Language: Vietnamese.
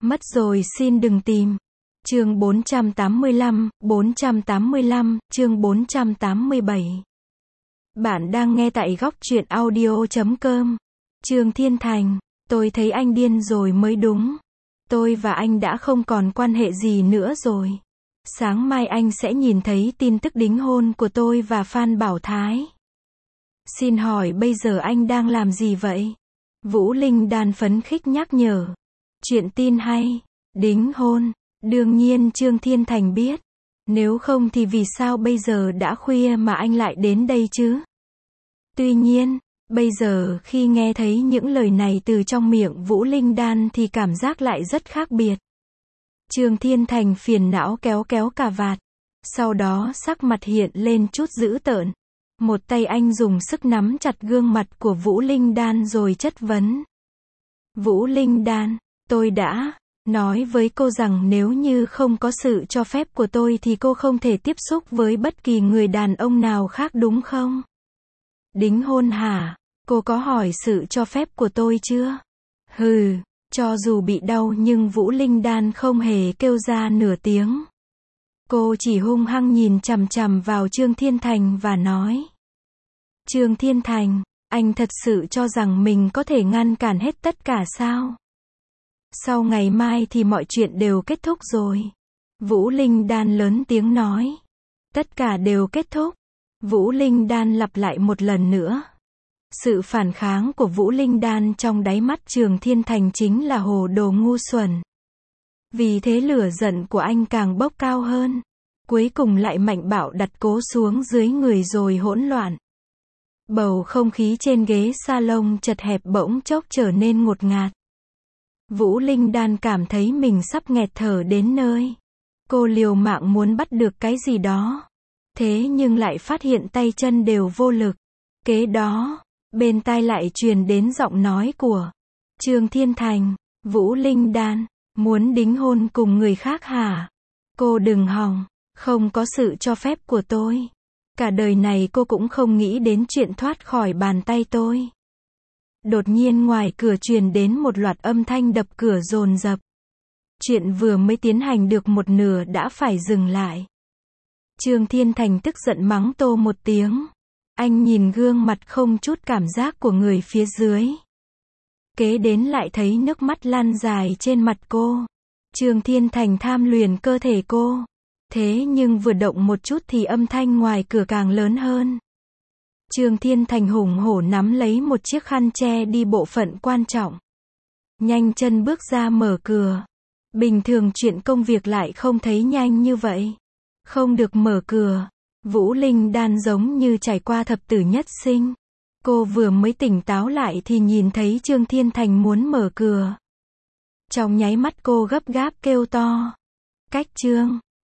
Mất rồi xin đừng tìm. Chương 485, chương 487. Bạn đang nghe tại góc truyện audio.com. Trương Thiên Thành, tôi thấy anh điên rồi mới đúng. Tôi và anh đã không còn quan hệ gì nữa rồi. Sáng mai anh sẽ nhìn thấy tin tức đính hôn của tôi và Phan Bảo Thái. Xin hỏi bây giờ anh đang làm gì vậy? Vũ Linh Đan phấn khích nhắc nhở. Chuyện tin hay, đính hôn, đương nhiên Trương Thiên Thành biết. Nếu không thì vì sao bây giờ đã khuya mà anh lại đến đây chứ? Tuy nhiên, bây giờ khi nghe thấy những lời này từ trong miệng Vũ Linh Đan thì cảm giác lại rất khác biệt. Trương Thiên Thành phiền não kéo cà vạt. Sau đó sắc mặt hiện lên chút dữ tợn. Một tay anh dùng sức nắm chặt gương mặt của Vũ Linh Đan rồi chất vấn. Vũ Linh Đan, tôi đã nói với cô rằng nếu như không có sự cho phép của tôi thì cô không thể tiếp xúc với bất kỳ người đàn ông nào khác đúng không? Đính hôn hả? Cô có hỏi sự cho phép của tôi chưa? Hừ, cho dù bị đau nhưng Vũ Linh Đan không hề kêu ra nửa tiếng. Cô chỉ hung hăng nhìn chằm chằm vào Trương Thiên Thành và nói. Trương Thiên Thành, anh thật sự cho rằng mình có thể ngăn cản hết tất cả sao? Sau ngày mai thì mọi chuyện đều kết thúc rồi. Vũ Linh Đan lớn tiếng nói. Tất cả đều kết thúc. Vũ Linh Đan lặp lại một lần nữa. Sự phản kháng của Vũ Linh Đan trong đáy mắt Trương Thiên Thành chính là hồ đồ ngu xuẩn. Vì thế lửa giận của anh càng bốc cao hơn. Cuối cùng lại mạnh bạo đặt cố xuống dưới người rồi hỗn loạn. Bầu không khí trên ghế salon chật hẹp bỗng chốc trở nên ngột ngạt. Vũ Linh Đan cảm thấy mình sắp nghẹt thở đến nơi. Cô liều mạng muốn bắt được cái gì đó. Thế nhưng lại phát hiện tay chân đều vô lực. Kế đó, bên tai lại truyền đến giọng nói của Trương Thiên Thành. Vũ Linh Đan, muốn đính hôn cùng người khác hả? Cô đừng hòng, không có sự cho phép của tôi. Cả đời này cô cũng không nghĩ đến chuyện thoát khỏi bàn tay tôi. Đột nhiên ngoài cửa truyền đến một loạt âm thanh đập cửa dồn dập. Chuyện vừa mới tiến hành được một nửa đã phải dừng lại. Trương Thiên Thành tức giận mắng to một tiếng. Anh nhìn gương mặt không chút cảm giác của người phía dưới. Kế đến lại thấy nước mắt lan dài trên mặt cô. Trương Thiên Thành tham luyện cơ thể cô. Thế nhưng vừa động một chút thì âm thanh ngoài cửa càng lớn hơn. Trương Thiên Thành hùng hổ nắm lấy một chiếc khăn che đi bộ phận quan trọng. Nhanh chân bước ra mở cửa. Bình thường chuyện công việc lại không thấy nhanh như vậy. Không được mở cửa. Vũ Linh Đan giống như trải qua thập tử nhất sinh. Cô vừa mới tỉnh táo lại thì nhìn thấy Trương Thiên Thành muốn mở cửa. Trong nháy mắt cô gấp gáp kêu to. Cách Trương